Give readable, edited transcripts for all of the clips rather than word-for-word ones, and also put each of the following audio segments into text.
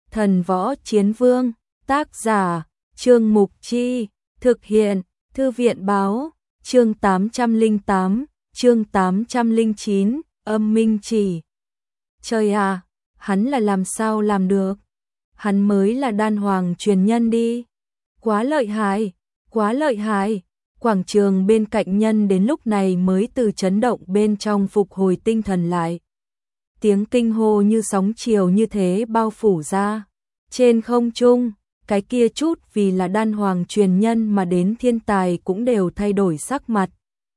Thần Võ Chiến Vương, tác giả, Trương Mục Chi, thực hiện, Thư viện báo, chương 808, chương 809, âm minh chỉ. Trời à, hắn là làm sao làm được? Hắn mới là đan hoàng truyền nhân đi. Quá lợi hại, quá lợi hại. Quảng trường bên cạnh nhân đến lúc này mới từ chấn động bên trong phục hồi tinh thần lại. Tiếng kinh hô như sóng chiều như thế bao phủ ra. Trên không trung, cái kia chút vì là đan hoàng truyền nhân mà đến thiên tài cũng đều thay đổi sắc mặt.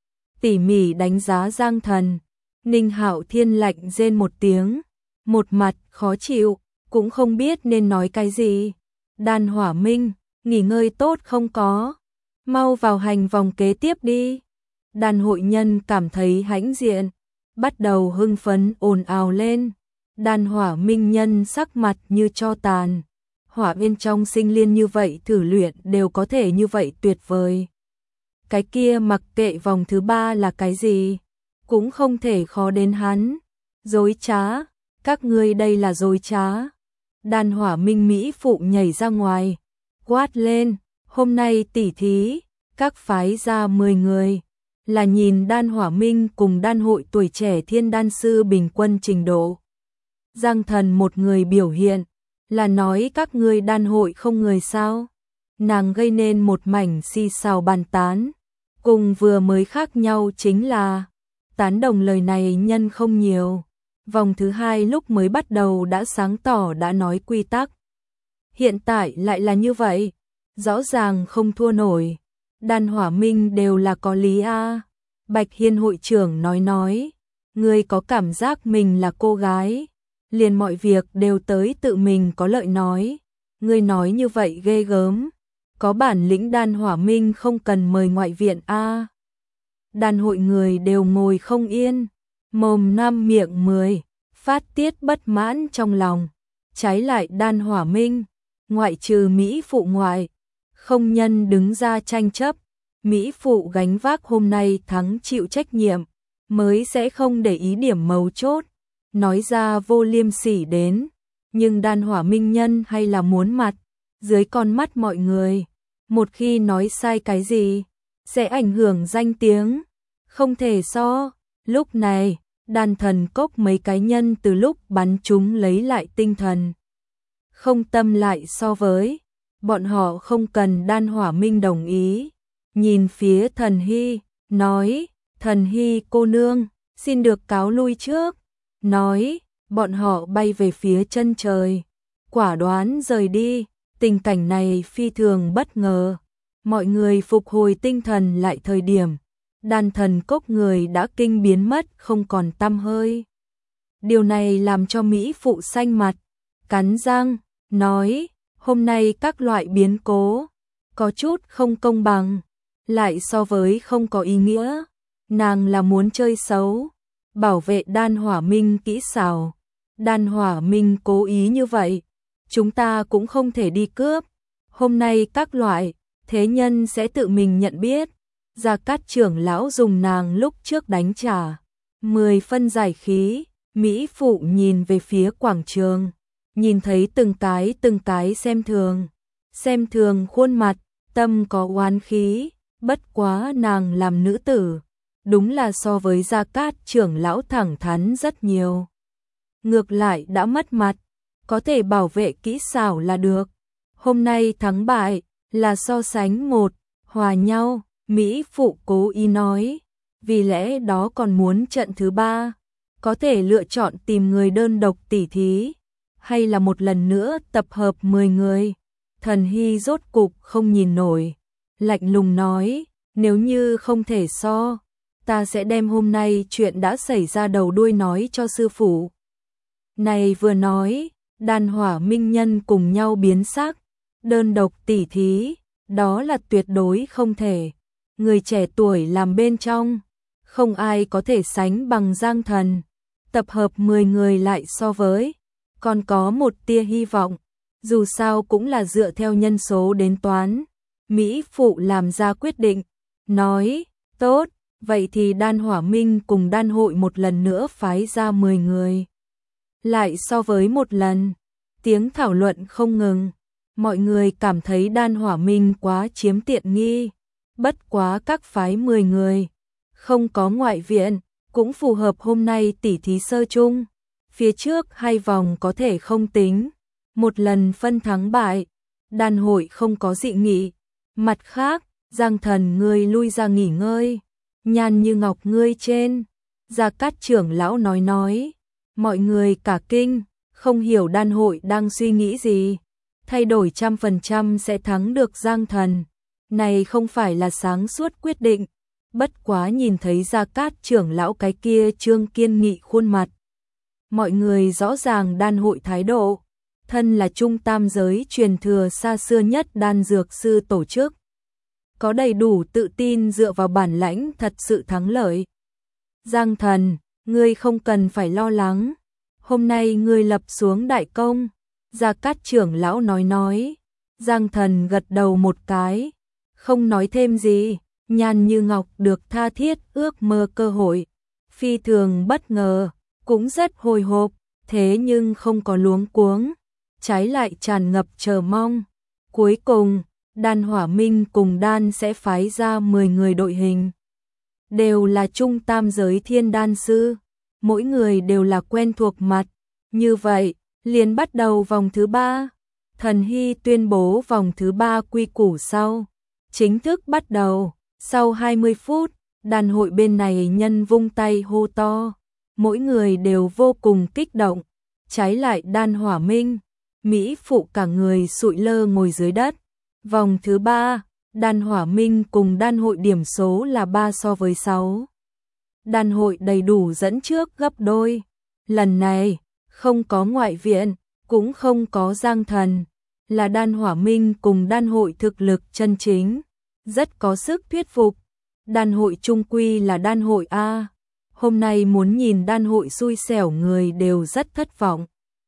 Tỉ mỉ đánh giá Giang Thần, Ninh Hạo Thiên lạnh rên một tiếng, một mặt khó chịu, cũng không biết nên nói cái gì. Đan Hỏa Minh, nghỉ ngơi tốt không có, mau vào hành vòng kế tiếp đi. Đan hội nhân cảm thấy hãnh diện, bắt đầu hưng phấn ồn ào lên. Đan Hỏa Minh nhân sắc mặt như tro tàn. Hỏa bên trong sinh liên như vậy thử luyện đều có thể như vậy tuyệt vời. Cái kia mặc kệ vòng thứ 3 là cái gì, cũng không thể khó đến hắn. Dối trá, các ngươi đây là dối trá. Đan Hỏa Minh Mỹ phụ nhảy ra ngoài, quát lên, hôm nay tỉ thí, các phái ra 10 người, là nhìn Đan Hỏa Minh cùng đan hội tuổi trẻ thiên đan sư bình quân trình độ. Giang Thần một người biểu hiện, là nói các ngươi đan hội không người sao. Nàng gây nên một mảnh xì xào bàn tán, cùng vừa mới khác nhau chính là, tán đồng lời này nhân không nhiều. Vòng thứ 2 lúc mới bắt đầu đã sáng tỏ đã nói quy tắc. Hiện tại lại là như vậy, rõ ràng không thua nổi. Đan Hỏa Minh đều là có lý a. Bạch Hiên hội trưởng nói, ngươi có cảm giác mình là cô gái, liền mọi việc đều tới tự mình có lợi nói. Ngươi nói như vậy ghê gớm, có bản lĩnh Đan Hỏa Minh không cần mời ngoại viện a. Đan hội người đều ngồi không yên, mồm 5 miệng 10, phát tiết bất mãn trong lòng. Trái lại Đan Hỏa Minh, ngoại trừ Mỹ phụ ngoại, không nhân đứng ra tranh chấp. Mỹ phụ gánh vác hôm nay thắng chịu trách nhiệm, mới sẽ không để ý điểm mấu chốt, nói ra vô liêm sỉ đến. Nhưng Đan Hỏa Minh nhân hay là muốn mặt, dưới con mắt mọi người. Một khi nói sai cái gì, sẽ ảnh hưởng danh tiếng, không thể so. Lúc này, Đan Thần Cốc mấy cái nhân từ lúc bắn chúng lấy lại tinh thần. Không tâm lại so với, bọn họ không cần Đan Hỏa Minh đồng ý. Nhìn phía Thần Hy, nói, Thần Hy cô nương, xin được cáo lui trước. Nói, bọn họ bay về phía chân trời, quả đoán rời đi. Tình cảnh này phi thường bất ngờ. Mọi người phục hồi tinh thần lại thời điểm, Đan Thần Cốc người đã kinh biến mất không còn tăm hơi. Điều này làm cho Mỹ phụ xanh mặt, cắn răng, nói, hôm nay các loại biến cố, có chút không công bằng, lại so với không có ý nghĩa. Nàng là muốn chơi xấu, bảo vệ Đan Hỏa Minh kỹ xảo. Đan Hỏa Minh cố ý như vậy, chúng ta cũng không thể đi cướp. Hôm nay các loại, thế nhân sẽ tự mình nhận biết. Gia Cát trưởng lão dùng nàng lúc trước đánh trả 10 phân giải khí. Mỹ phụ nhìn về phía quảng trường, nhìn thấy từng cái xem thường khuôn mặt, tâm có oán khí. Bất quá nàng làm nữ tử, đúng là so với Gia Cát trưởng lão thẳng thắn rất nhiều. Ngược lại đã mất mặt, có thể bảo vệ kỹ xảo là được. Hôm nay thắng bại là so sánh một, hòa nhau. Mỹ phụ cố ý nói, vì lẽ đó còn muốn trận thứ 3, có thể lựa chọn tìm người đơn độc tỉ thí, hay là một lần nữa tập hợp 10 người. Thần Hy rốt cục không nhìn nổi, lạnh lùng nói, nếu như không thể so, ta sẽ đem hôm nay chuyện đã xảy ra đầu đuôi nói cho sư phụ. Này vừa nói, Đan Hỏa Minh nhân cùng nhau biến sắc, đơn độc tỉ thí, đó là tuyệt đối không thể. Người trẻ tuổi làm bên trong, không ai có thể sánh bằng Giang Thần. Tập hợp 10 người lại so với, còn có một tia hy vọng, dù sao cũng là dựa theo nhân số đến toán. Mỹ phụ làm ra quyết định, nói, tốt, vậy thì Đan Hỏa Minh cùng đan hội một lần nữa phái ra 10 người. Lại so với một lần, tiếng thảo luận không ngừng. Mọi người cảm thấy Đan Hỏa Minh quá chiếm tiện nghi. Bất quá các phái 10 người, không có ngoại viện, cũng phù hợp hôm nay tỉ thí sơ chung. Phía trước 2 vòng có thể không tính, một lần phân thắng bại, đan hội không có dị nghị. Mặt khác, Giang Thần ngươi lui ra nghỉ ngơi, Nhan Như Ngọc ngươi trên. Gia Cát trưởng lão nói, mọi người cả kinh, không hiểu đan hội đang suy nghĩ gì. Thay đổi 100% sẽ thắng được Giang Thần, này không phải là sáng suốt quyết định. Bất quá nhìn thấy Gia Cát trưởng lão cái kia trương kiên nghị khuôn mặt, mọi người rõ ràng đan hội thái độ, thân là trung tam giới truyền thừa xa xưa nhất đan dược sư tổ chức, có đầy đủ tự tin dựa vào bản lãnh thật sự thắng lợi. Giang Thần, ngươi không cần phải lo lắng, hôm nay ngươi lập xuống đại công. Gia Cát trưởng lão nói. Giang Thần gật đầu một cái, không nói thêm gì. Nhan Như Ngọc được tha thiết ước mơ cơ hội, phi thường bất ngờ, cũng rất hồi hộp, thế nhưng không có luống cuống, trái lại tràn ngập chờ mong. Cuối cùng, Đan Hỏa Minh cùng Đan sẽ phái ra 10 người đội hình, đều là trung tam giới thiên đan sư, mỗi người đều là quen thuộc mặt. Như vậy, liền bắt đầu vòng thứ 3. Thần Hy tuyên bố vòng thứ 3 quy củ sau, chính thức bắt đầu. Sau 20 phút, đàn hội bên này nhân vung tay hô to, mỗi người đều vô cùng kích động. Trái lại Đan Hỏa Minh, Mỹ phụ cả người sụi lơ ngồi dưới đất. Vòng thứ 3, Đan Hỏa Minh cùng đan hội điểm số là 3/6. Đan hội đầy đủ dẫn trước gấp đôi. Lần này, không có ngoại viện, cũng không có Giang Thần, là Đan Hỏa Minh cùng đan hội thực lực chân chính, rất có sức thuyết phục. Đan hội trung quy là đan hội A. Hôm nay muốn nhìn đan hội xui xẻo người đều rất thất vọng.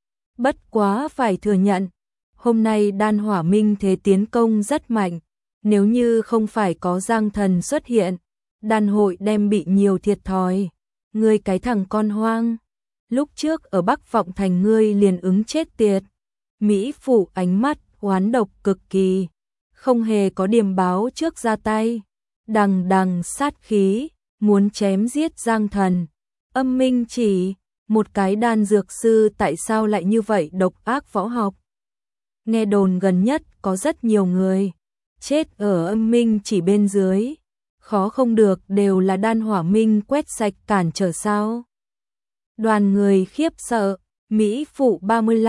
Bất quá phải thừa nhận, hôm nay Đan Hỏa Minh thế tiến công rất mạnh. Nếu như không phải có Giang Thần xuất hiện, đan hội đem bị nhiều thiệt thòi. Ngươi cái thằng con hoang, lúc trước ở Bắc Vọng Thành ngươi liền ứng chết tiệt. Mỹ phụ ánh mắt oán độc cực kỳ, không hề có điềm báo trước ra tay, đằng đằng sát khí, muốn chém giết Giang Thần. Âm Minh Chỉ, một cái đan dược sư tại sao lại như vậy độc ác võ học? Nghe đồn gần nhất có rất nhiều người chết ở Âm Minh Chỉ bên dưới, khó không được đều là Đan Hỏa Minh quét sạch cản trở sao? Đoàn người khiếp sợ, Mỹ phụ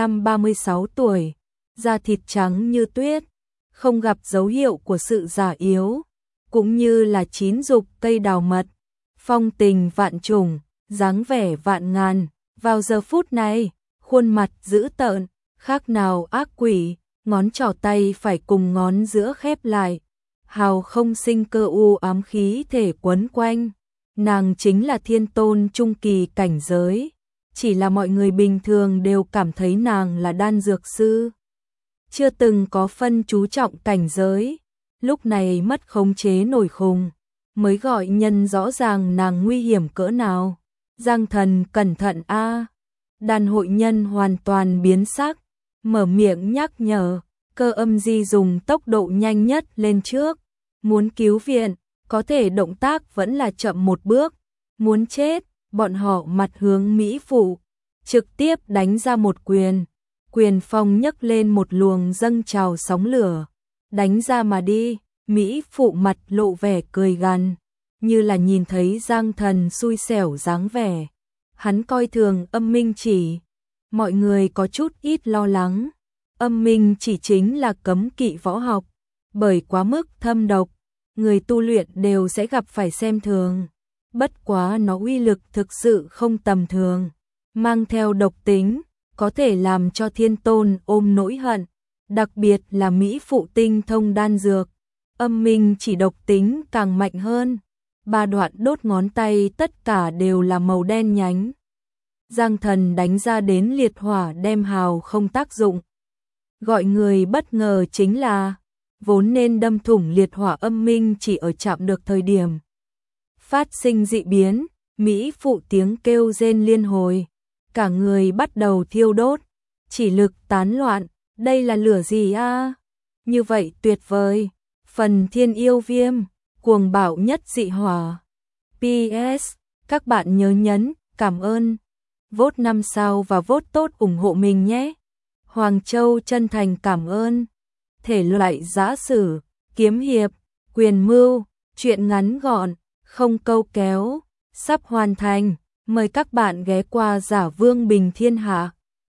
35-36 tuổi, da thịt trắng như tuyết, không gặp dấu hiệu của sự già yếu, cũng như là chín dục cây đào mật, phong tình vạn trùng, dáng vẻ vạn ngàn. Vào giờ phút này, khuôn mặt dữ tợn, khác nào ác quỷ, ngón trỏ tay phải cùng ngón giữa khép lại, hào không sinh cơ u ám khí thể quấn quanh. Nàng chính là thiên tôn trung kỳ cảnh giới, chỉ là mọi người bình thường đều cảm thấy nàng là đan dược sư, chưa từng có phân chú trọng cảnh giới. Lúc này mất khống chế nổi khùng, mới gọi nhân rõ ràng nàng nguy hiểm cỡ nào. Giang Thần cẩn thận a. Đàn hội nhân hoàn toàn biến sắc, mở miệng nhắc nhở. Cơ Âm Di dùng tốc độ nhanh nhất lên trước, muốn cứu viện, có thể động tác vẫn là chậm một bước. Muốn chết, bọn họ mặt hướng Mỹ phụ, trực tiếp đánh ra một quyền. Quyền phong nhấc lên một luồng dâng trào sóng lửa, đánh ra mà đi. Mỹ phụ mặt lộ vẻ cười gằn, như là nhìn thấy Giang Thần xui xẻo dáng vẻ. Hắn coi thường Âm Minh Chỉ, mọi người có chút ít lo lắng. Âm Minh Chỉ chính là cấm kỵ võ học, bởi quá mức thâm độc, người tu luyện đều sẽ gặp phải xem thường. Bất quá nó uy lực thực sự không tầm thường, mang theo độc tính, có thể làm cho thiên tôn ôm nỗi hận, đặc biệt là Mỹ phụ tinh thông đan dược. Âm Minh Chỉ độc tính càng mạnh hơn, 3 đoạn đốt ngón tay tất cả đều là màu đen nhánh. Giang Thần đánh ra đến liệt hỏa đem hào không tác dụng. Gọi người bất ngờ chính là, vốn nên đâm thủng liệt hỏa Âm Minh Chỉ ở chạm được thời điểm phát sinh dị biến, Mỹ phụ tiếng kêu rên liên hồi, cả người bắt đầu thiêu đốt, chỉ lực tán loạn, đây là lửa gì a? Như vậy tuyệt vời. Phần Thiên Yêu Viêm, cuồng bạo nhất dị hỏa. PS, các bạn nhớ nhấn cảm ơn, vote 5 sao và vote tốt ủng hộ mình nhé. Hoàng Châu chân thành cảm ơn. Thể loại giã sử, kiếm hiệp, quyền mưu, truyện ngắn gọn, không câu kéo, sắp hoàn thành. Mời các bạn ghé qua Giả Vương Bình Thiên Hạ.